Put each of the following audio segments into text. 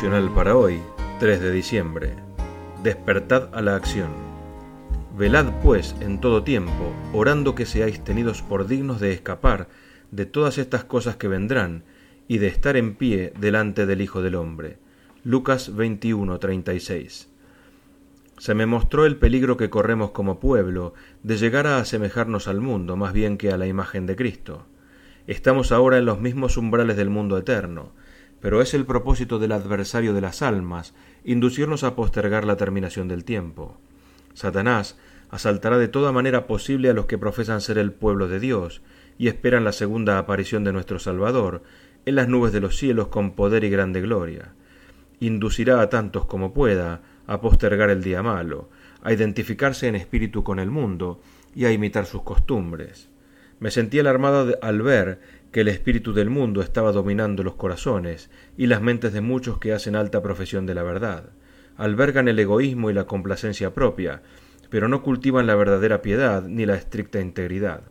devocional para hoy, 3 de diciembre. Despertad a la acción. Velad pues en todo tiempo, orando que seáis tenidos por dignos de escapar de todas estas cosas que vendrán y de estar en pie delante del Hijo del Hombre. Lucas 21:36. Se me mostró el peligro que corremos como pueblo de llegar a asemejarnos al mundo más bien que a la imagen de Cristo. Estamos ahora en los mismos umbrales del mundo eterno, pero es el propósito del adversario de las almas inducirnos a postergar la terminación del tiempo. Satanás asaltará de toda manera posible a los que profesan ser el pueblo de Dios y esperan la segunda aparición de nuestro Salvador en las nubes de los cielos con poder y grande gloria. Inducirá a tantos como pueda a postergar el día malo, a identificarse en espíritu con el mundo y a imitar sus costumbres. Me sentí alarmado al ver que el espíritu del mundo estaba dominando los corazones y las mentes de muchos que hacen alta profesión de la verdad. Albergan el egoísmo y la complacencia propia, pero no cultivan la verdadera piedad ni la estricta integridad.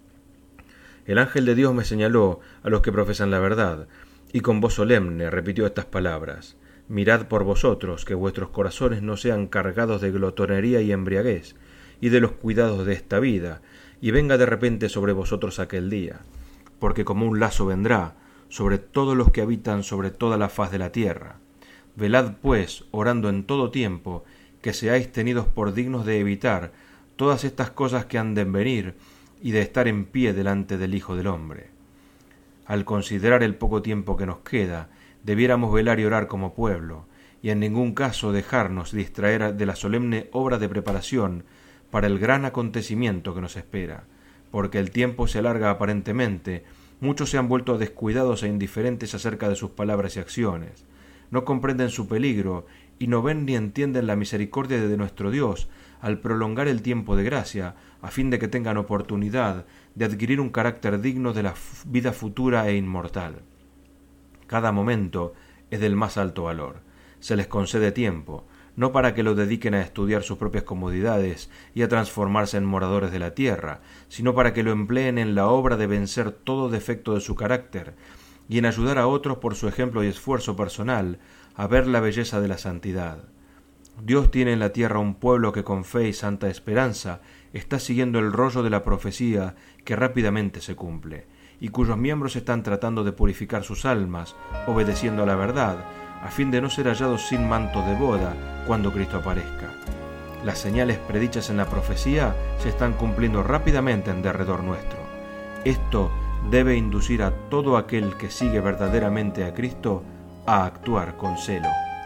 El ángel de Dios me señaló a los que profesan la verdad, y con voz solemne repitió estas palabras: Mirad por vosotros que vuestros corazones no sean cargados de glotonería y embriaguez, y de los cuidados de esta vida, y venga de repente sobre vosotros aquel día, porque como un lazo vendrá sobre todos los que habitan sobre toda la faz de la tierra. Velad pues, orando en todo tiempo, que seáis tenidos por dignos de evitar todas estas cosas que han de venir, y de estar en pie delante del Hijo del Hombre. Al considerar el poco tiempo que nos queda, debiéramos velar y orar como pueblo, y en ningún caso dejarnos distraer de la solemne obra de preparación para el gran acontecimiento que nos espera, porque el tiempo se alarga aparentemente. Muchos se han vuelto descuidados e indiferentes acerca de sus palabras y acciones, no comprenden su peligro y no ven ni entienden la misericordia de nuestro Dios al prolongar el tiempo de gracia, a fin de que tengan oportunidad de adquirir un carácter digno de la vida futura e inmortal. Cada momento es del más alto valor. Se les concede tiempo, no para que lo dediquen a estudiar sus propias comodidades y a transformarse en moradores de la tierra, sino para que lo empleen en la obra de vencer todo defecto de su carácter y en ayudar a otros por su ejemplo y esfuerzo personal a ver la belleza de la santidad. Dios tiene en la tierra un pueblo que con fe y santa esperanza está siguiendo el rollo de la profecía que rápidamente se cumple, y cuyos miembros están tratando de purificar sus almas, obedeciendo a la verdad, a fin de no ser hallados sin manto de boda cuando Cristo aparezca. Las señales predichas en la profecía se están cumpliendo rápidamente en derredor nuestro. Esto debe inducir a todo aquel que sigue verdaderamente a Cristo a actuar con celo.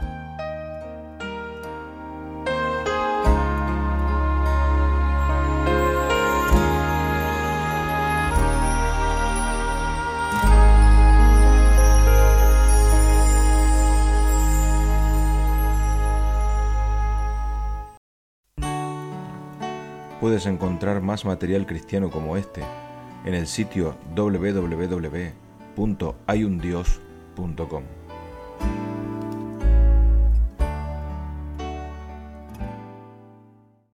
Puedes encontrar más material cristiano como este en el sitio www.hayundios.com.